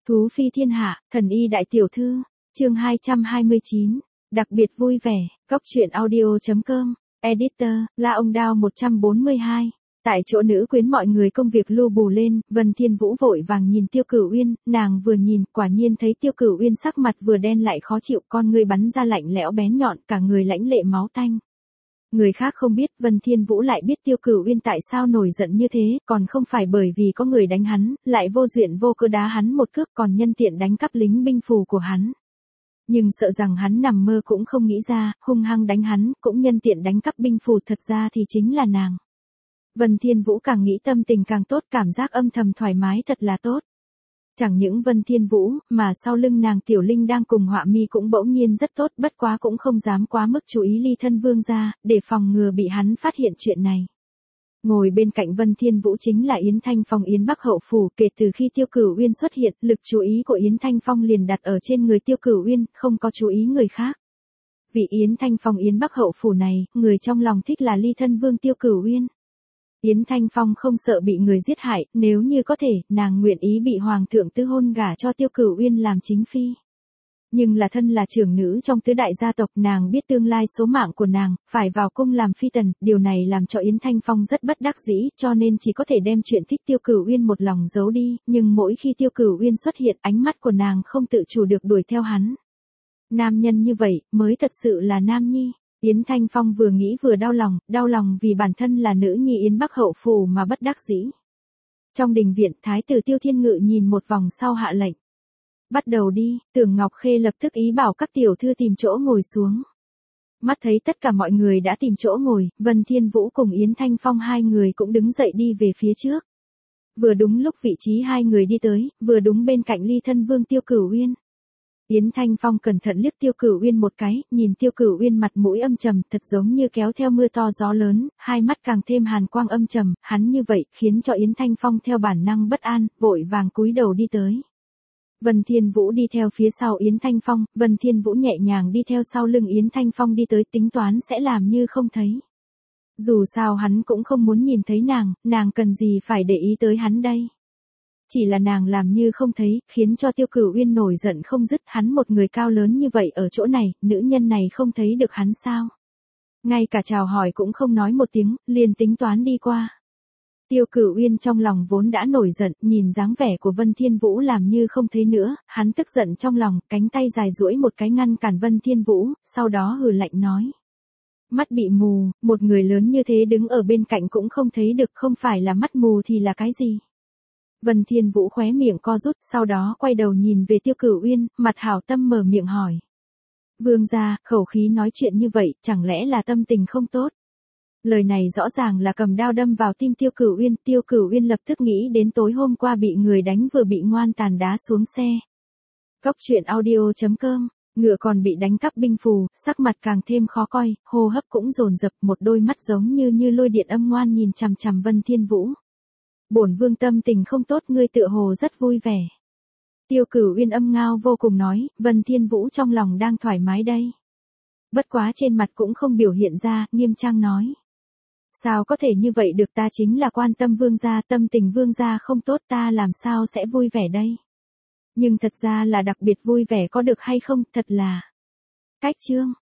Thú phi thiên hạ, thần y đại tiểu thư, chương 229, đặc biệt vui vẻ, Cốc truyện audio.com, editor, La Ông Đao 142. Tại chỗ nữ quyến mọi người công việc lu bù lên, Vân Thiên Vũ vội vàng nhìn Tiêu Cửu Uyên, nàng vừa nhìn, quả nhiên thấy Tiêu Cửu Uyên sắc mặt vừa đen lại khó chịu, con ngươi bắn ra lạnh lẽo bén nhọn, cả người lãnh lệ máu tanh. Người khác không biết, Vân Thiên Vũ lại biết Tiêu Cửu Uyên tại sao nổi giận như thế, còn không phải bởi vì có người đánh hắn, lại vô duyên vô cớ đá hắn một cước, còn nhân tiện đánh cắp lính binh phù của hắn. Nhưng sợ rằng hắn nằm mơ cũng không nghĩ ra, hung hăng đánh hắn, cũng nhân tiện đánh cắp binh phù, thật ra thì chính là nàng. Vân Thiên Vũ càng nghĩ tâm tình càng tốt, cảm giác âm thầm thoải mái thật là tốt. Chẳng những Vân Thiên Vũ, mà sau lưng nàng Tiểu Linh đang cùng Họa Mi cũng bỗng nhiên rất tốt, bất quá cũng không dám quá mức chú ý ly thân vương gia, để phòng ngừa bị hắn phát hiện chuyện này. Ngồi bên cạnh Vân Thiên Vũ chính là Yến Thanh Phong Yến Bắc Hậu Phủ, kể từ khi Tiêu Cửu Uyên xuất hiện, lực chú ý của Yến Thanh Phong liền đặt ở trên người Tiêu Cửu Uyên, không có chú ý người khác. Vị Yến Thanh Phong Yến Bắc Hậu Phủ này, người trong lòng thích là ly thân vương Tiêu Cửu Uyên. Yến Thanh Phong không sợ bị người giết hại, nếu như có thể, nàng nguyện ý bị Hoàng thượng tư hôn gả cho Tiêu Cửu Uyên làm chính phi. Nhưng là thân là trưởng nữ trong tứ đại gia tộc, nàng biết tương lai số mạng của nàng, phải vào cung làm phi tần, điều này làm cho Yến Thanh Phong rất bất đắc dĩ, cho nên chỉ có thể đem chuyện thích Tiêu Cửu Uyên một lòng giấu đi, nhưng mỗi khi Tiêu Cửu Uyên xuất hiện, ánh mắt của nàng không tự chủ được đuổi theo hắn. Nam nhân như vậy, mới thật sự là nam nhi. Yến Thanh Phong vừa nghĩ vừa đau lòng vì bản thân là nữ nhi Yến Bắc Hậu Phủ mà bất đắc dĩ. Trong đình viện, Thái tử Tiêu Thiên Ngự nhìn một vòng sau hạ lệnh. Bắt đầu đi, Tưởng Ngọc Khê lập tức ý bảo các tiểu thư tìm chỗ ngồi xuống. Mắt thấy tất cả mọi người đã tìm chỗ ngồi, Vân Thiên Vũ cùng Yến Thanh Phong hai người cũng đứng dậy đi về phía trước. Vừa đúng lúc vị trí hai người đi tới, vừa đúng bên cạnh ly thân vương Tiêu Cửu Uyên. Yến Thanh Phong cẩn thận liếc Tiêu Cửu Uyên một cái, nhìn Tiêu Cửu Uyên mặt mũi âm trầm, thật giống như kéo theo mưa to gió lớn, hai mắt càng thêm hàn quang âm trầm, hắn như vậy, khiến cho Yến Thanh Phong theo bản năng bất an, vội vàng cúi đầu đi tới. Vân Thiên Vũ đi theo phía sau Yến Thanh Phong, Vân Thiên Vũ nhẹ nhàng đi theo sau lưng Yến Thanh Phong đi tới, tính toán sẽ làm như không thấy. Dù sao hắn cũng không muốn nhìn thấy nàng cần gì phải để ý tới hắn đây. Chỉ là nàng làm như không thấy, khiến cho Tiêu Cửu Uyên nổi giận không dứt, hắn một người cao lớn như vậy ở chỗ này, nữ nhân này không thấy được hắn sao? Ngay cả chào hỏi cũng không nói một tiếng, liền tính toán đi qua. Tiêu Cửu Uyên trong lòng vốn đã nổi giận, nhìn dáng vẻ của Vân Thiên Vũ làm như không thấy nữa, hắn tức giận trong lòng, cánh tay dài duỗi một cái ngăn cản Vân Thiên Vũ, sau đó hừ lạnh nói. Mắt bị mù, một người lớn như thế đứng ở bên cạnh cũng không thấy được, không phải là mắt mù thì là cái gì? Vân Thiên Vũ khóe miệng co rút, sau đó quay đầu nhìn về Tiêu Cửu Uyên, mặt hảo tâm mở miệng hỏi. Vương gia, khẩu khí nói chuyện như vậy, chẳng lẽ là tâm tình không tốt? Lời này rõ ràng là cầm đao đâm vào tim Tiêu Cửu Uyên, Tiêu Cửu Uyên lập tức nghĩ đến tối hôm qua bị người đánh vừa bị ngoan tàn đá xuống xe. Cốc truyện audio.com, ngựa còn bị đánh cắp binh phù, sắc mặt càng thêm khó coi, hô hấp cũng dồn dập, một đôi mắt giống như lôi điện âm ngoan nhìn chằm chằm Vân Thiên Vũ. Bổn vương tâm tình không tốt, ngươi tựa hồ rất vui vẻ. Tiêu Cửu Uyên âm ngao vô cùng nói, Vân Thiên Vũ trong lòng đang thoải mái đây. Bất quá trên mặt cũng không biểu hiện ra, nghiêm trang nói. Sao có thể như vậy được, ta chính là quan tâm vương gia, tâm tình vương gia không tốt, ta làm sao sẽ vui vẻ đây. Nhưng thật ra là đặc biệt vui vẻ có được hay không, thật là. Cách chương.